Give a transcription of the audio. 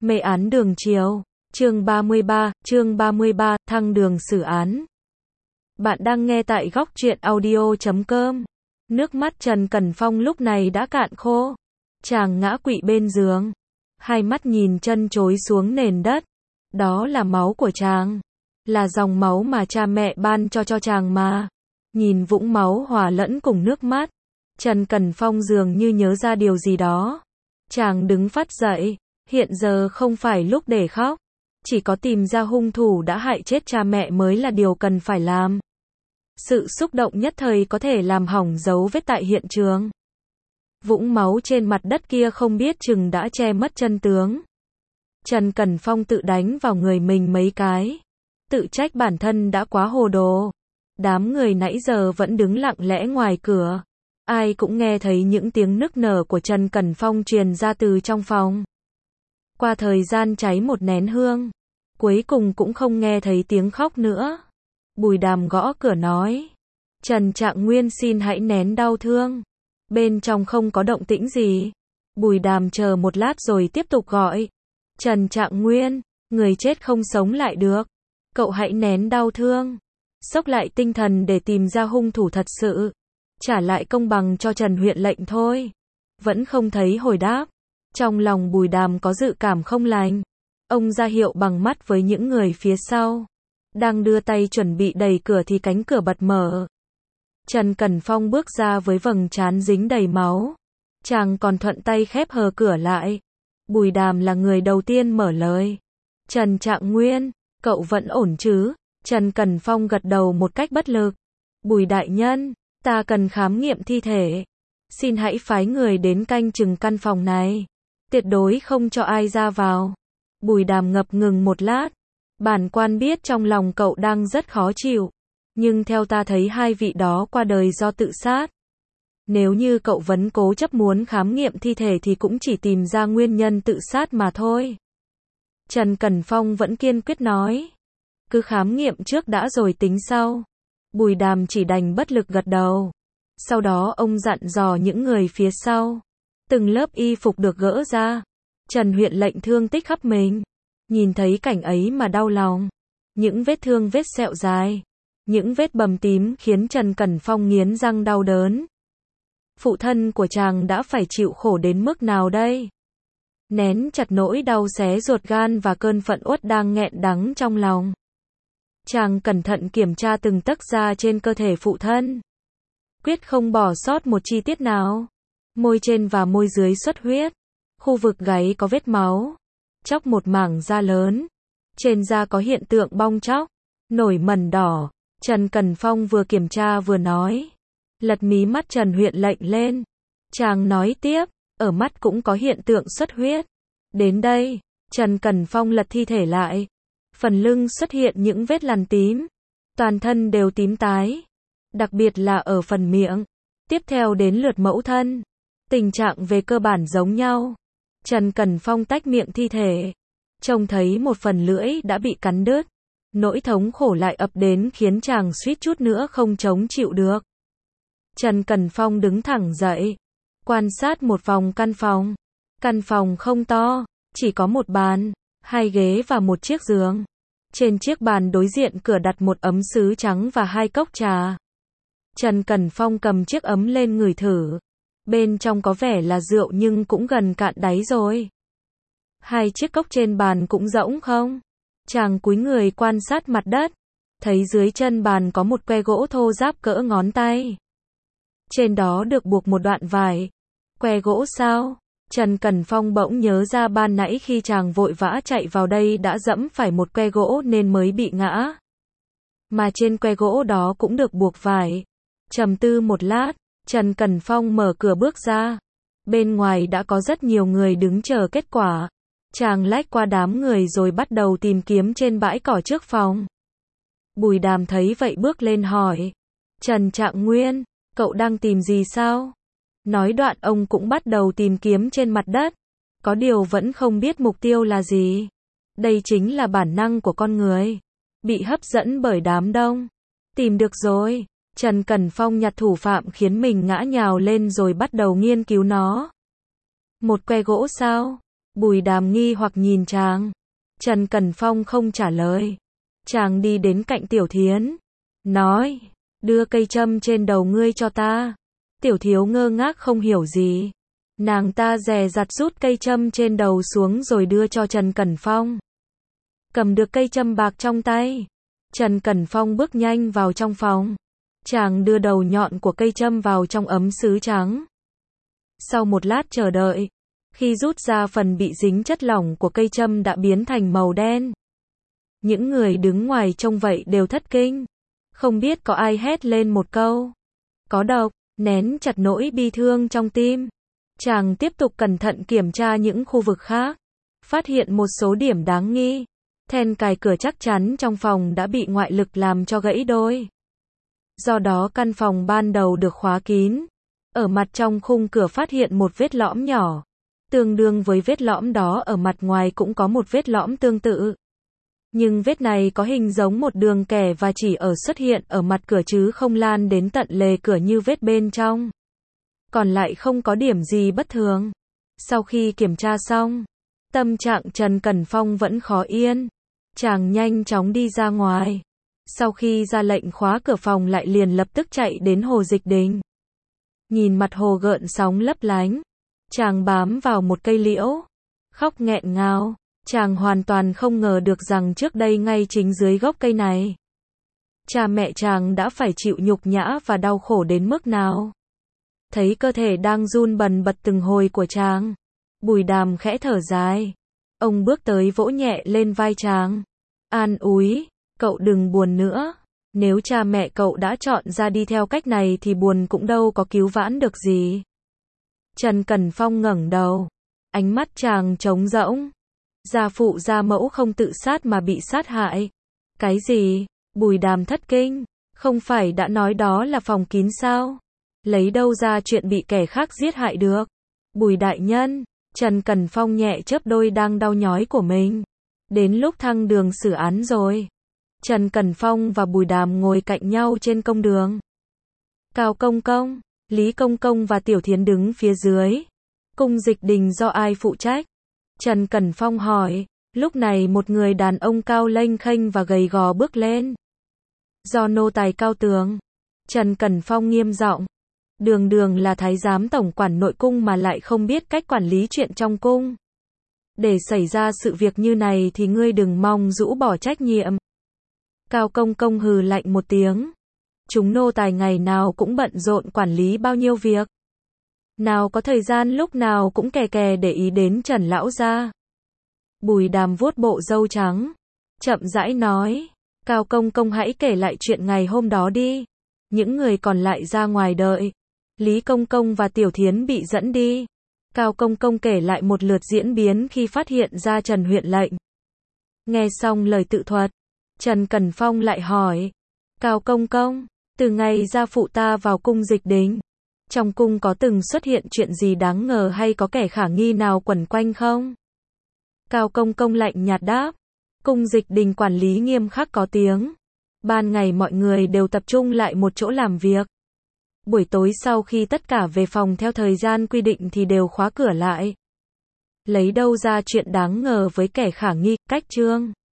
Mê án đường chiều. Chương 33, thăng đường xử án. Bạn đang nghe tại góc truyện audio.com. Nước mắt Trần Cẩn Phong lúc này đã cạn khô. Chàng ngã quỵ bên giường. Hai mắt nhìn chân chối xuống nền đất. Đó là máu của chàng. Là dòng máu mà cha mẹ ban cho chàng mà. Nhìn vũng máu hòa lẫn cùng nước mắt. Trần Cẩn Phong dường như nhớ ra điều gì đó. Chàng đứng phắt dậy. Hiện giờ không phải lúc để khóc. Chỉ có tìm ra hung thủ đã hại chết cha mẹ mới là điều cần phải làm. Sự xúc động nhất thời có thể làm hỏng dấu vết tại hiện trường. Vũng máu trên mặt đất kia không biết chừng đã che mất chân tướng. Trần Cẩn Phong tự đánh vào người mình mấy cái. Tự trách bản thân đã quá hồ đồ. Đám người nãy giờ vẫn đứng lặng lẽ ngoài cửa. Ai cũng nghe thấy những tiếng nức nở của Trần Cẩn Phong truyền ra từ trong phòng. Qua thời gian cháy một nén hương, cuối cùng cũng không nghe thấy tiếng khóc nữa. Bùi Đàm gõ cửa nói: Trần Trạng Nguyên xin hãy nén đau thương. Bên trong không có động tĩnh gì. Bùi Đàm chờ một lát rồi tiếp tục gọi: Trần Trạng Nguyên, người chết không sống lại được. Cậu hãy nén đau thương. Xốc lại tinh thần để tìm ra hung thủ thật sự. Trả lại công bằng cho Trần huyện lệnh thôi. Vẫn không thấy hồi đáp. Trong lòng Bùi Đàm có dự cảm không lành. Ông ra hiệu bằng mắt với những người phía sau. Đang đưa tay chuẩn bị đẩy cửa thì cánh cửa bật mở. Trần Cẩn Phong bước ra với vầng trán dính đầy máu. Chàng còn thuận tay khép hờ cửa lại. Bùi Đàm là người đầu tiên mở lời. Trần Trạng Nguyên, cậu vẫn ổn chứ? Trần Cẩn Phong gật đầu một cách bất lực. Bùi đại nhân, ta cần khám nghiệm thi thể. Xin hãy phái người đến canh chừng căn phòng này. Tuyệt đối không cho ai ra vào. Bùi Đàm ngập ngừng một lát. Bản quan biết trong lòng cậu đang rất khó chịu. Nhưng theo ta thấy hai vị đó qua đời do tự sát. Nếu như cậu vẫn cố chấp muốn khám nghiệm thi thể thì cũng chỉ tìm ra nguyên nhân tự sát mà thôi. Trần Cẩn Phong vẫn kiên quyết nói. Cứ khám nghiệm trước đã rồi tính sau. Bùi Đàm chỉ đành bất lực gật đầu. Sau đó ông dặn dò những người phía sau. Từng lớp y phục được gỡ ra. Trần huyện lệnh thương tích khắp mình. Nhìn thấy cảnh ấy mà đau lòng. Những vết thương vết sẹo dài. Những vết bầm tím khiến Trần Cẩn Phong nghiến răng đau đớn. Phụ thân của chàng đã phải chịu khổ đến mức nào đây? Nén chặt nỗi đau xé ruột gan và cơn phẫn uất đang nghẹn đắng trong lòng. Chàng cẩn thận kiểm tra từng tấc da trên cơ thể phụ thân. Quyết không bỏ sót một chi tiết nào. Môi trên và môi dưới xuất huyết. Khu vực gáy có vết máu. Chóc một mảng da lớn. Trên da có hiện tượng bong tróc. Nổi mẩn đỏ. Trần Cẩn Phong vừa kiểm tra vừa nói. Lật mí mắt Trần huyện lệnh lên. Chàng nói tiếp. Ở mắt cũng có hiện tượng xuất huyết. Đến đây. Trần Cẩn Phong lật thi thể lại. Phần lưng xuất hiện những vết lằn tím. Toàn thân đều tím tái. Đặc biệt là ở phần miệng. Tiếp theo đến lượt mẫu thân. Tình trạng về cơ bản giống nhau. Trần Cẩn Phong tách miệng thi thể. Trông thấy một phần lưỡi đã bị cắn đứt. Nỗi thống khổ lại ập đến khiến chàng suýt chút nữa không chống chịu được. Trần Cẩn Phong đứng thẳng dậy. Quan sát một vòng căn phòng. Căn phòng không to. Chỉ có một bàn, hai ghế và một chiếc giường. Trên chiếc bàn đối diện cửa đặt một ấm sứ trắng và hai cốc trà. Trần Cẩn Phong cầm chiếc ấm lên ngửi thử. Bên trong có vẻ là rượu nhưng cũng gần cạn đáy rồi. Hai chiếc cốc trên bàn cũng rỗng không? Chàng cúi người quan sát mặt đất. Thấy dưới chân bàn có một que gỗ thô ráp cỡ ngón tay. Trên đó được buộc một đoạn vải. Que gỗ sao? Trần Cẩn Phong bỗng nhớ ra ban nãy khi chàng vội vã chạy vào đây đã dẫm phải một que gỗ nên mới bị ngã. Mà trên que gỗ đó cũng được buộc vải. Trầm tư một lát, Trần Cẩn Phong mở cửa bước ra. Bên ngoài đã có rất nhiều người đứng chờ kết quả. Chàng lách qua đám người rồi bắt đầu tìm kiếm trên bãi cỏ trước phòng. Bùi Đàm thấy vậy bước lên hỏi. Trần Trạng Nguyên, cậu đang tìm gì sao? Nói đoạn ông cũng bắt đầu tìm kiếm trên mặt đất. Có điều vẫn không biết mục tiêu là gì. Đây chính là bản năng của con người. Bị hấp dẫn bởi đám đông. Tìm được rồi. Trần Cẩn Phong nhặt thủ phạm khiến mình ngã nhào lên rồi bắt đầu nghiên cứu nó. Một que gỗ sao? Bùi Đàm nghi hoặc nhìn chàng. Trần Cẩn Phong không trả lời. Chàng đi đến cạnh Tiểu Thiến, nói, đưa cây châm trên đầu ngươi cho ta. Tiểu Thiếu ngơ ngác không hiểu gì. Nàng ta dè dặt rút cây châm trên đầu xuống rồi đưa cho Trần Cẩn Phong. Cầm được cây châm bạc trong tay, Trần Cẩn Phong bước nhanh vào trong phòng. Chàng đưa đầu nhọn của cây châm vào trong ấm sứ trắng. Sau một lát chờ đợi, khi rút ra phần bị dính chất lỏng của cây châm đã biến thành màu đen. Những người đứng ngoài trông vậy đều thất kinh. Không biết có ai hét lên một câu. Có độc, nén chặt nỗi bi thương trong tim. Chàng tiếp tục cẩn thận kiểm tra những khu vực khác. Phát hiện một số điểm đáng nghi. Then cài cửa chắc chắn trong phòng đã bị ngoại lực làm cho gãy đôi. Do đó căn phòng ban đầu được khóa kín. Ở mặt trong khung cửa phát hiện một vết lõm nhỏ. Tương đương với vết lõm đó ở mặt ngoài cũng có một vết lõm tương tự. Nhưng vết này có hình giống một đường kẻ và chỉ xuất hiện ở mặt cửa chứ không lan đến tận lề cửa như vết bên trong. Còn lại không có điểm gì bất thường. Sau khi kiểm tra xong, tâm trạng Trần Cẩn Phong vẫn khó yên. Chàng nhanh chóng đi ra ngoài. Sau khi ra lệnh khóa cửa phòng lại liền lập tức chạy đến Hồ Dịch Đình. Nhìn mặt hồ gợn sóng lấp lánh, chàng bám vào một cây liễu, khóc nghẹn ngào. Chàng hoàn toàn không ngờ được rằng trước đây ngay chính dưới gốc cây này, cha mẹ chàng đã phải chịu nhục nhã và đau khổ đến mức nào. Thấy cơ thể đang run bần bật từng hồi của chàng, Bùi Đàm khẽ thở dài. Ông bước tới vỗ nhẹ lên vai chàng, an ủi, cậu đừng buồn nữa. Nếu cha mẹ cậu đã chọn ra đi theo cách này thì buồn cũng đâu có cứu vãn được gì. Trần Cẩn Phong ngẩng đầu, ánh mắt chàng trống rỗng. Gia phụ gia mẫu không tự sát mà bị sát hại. Cái gì? Bùi Đàm thất kinh. Không phải đã nói đó là phòng kín sao? Lấy đâu ra chuyện bị kẻ khác giết hại được? Bùi đại nhân, Trần Cẩn Phong nhẹ chớp đôi đang đau nhói của mình. Đến lúc thăng đường xử án rồi. Trần Cẩn Phong và Bùi Đàm ngồi cạnh nhau trên công đường. Cao Công Công, Lý Công Công và Tiểu Thiến đứng phía dưới. Cung Dịch Đình do ai phụ trách? Trần Cẩn Phong hỏi. Lúc này một người đàn ông cao lênh khênh và gầy gò bước lên. Do nô tài Cao Tường. Trần Cẩn Phong nghiêm giọng. Đường đường là thái giám tổng quản nội cung mà lại không biết cách quản lý chuyện trong cung. Để xảy ra sự việc như này thì ngươi đừng mong rũ bỏ trách nhiệm. Cao Công Công hừ lạnh một tiếng. Chúng nô tài ngày nào cũng bận rộn quản lý bao nhiêu việc. Nào có thời gian lúc nào cũng kè kè để ý đến Trần lão gia. Bùi Đàm vuốt bộ râu trắng, chậm rãi nói, Cao Công Công hãy kể lại chuyện ngày hôm đó đi. Những người còn lại ra ngoài đợi. Lý Công Công và Tiểu Thiến bị dẫn đi. Cao Công Công kể lại một lượt diễn biến khi phát hiện ra Trần huyện lệnh. Nghe xong lời tự thuật, Trần Cẩn Phong lại hỏi, Cao Công Công, từ ngày gia phụ ta vào cung Dịch Đình, trong cung có từng xuất hiện chuyện gì đáng ngờ hay có kẻ khả nghi nào quẩn quanh không? Cao Công Công lạnh nhạt đáp, cung Dịch Đình quản lý nghiêm khắc có tiếng. Ban ngày mọi người đều tập trung lại một chỗ làm việc. Buổi tối sau khi tất cả về phòng theo thời gian quy định thì đều khóa cửa lại. Lấy đâu ra chuyện đáng ngờ với kẻ khả nghi, cách trương.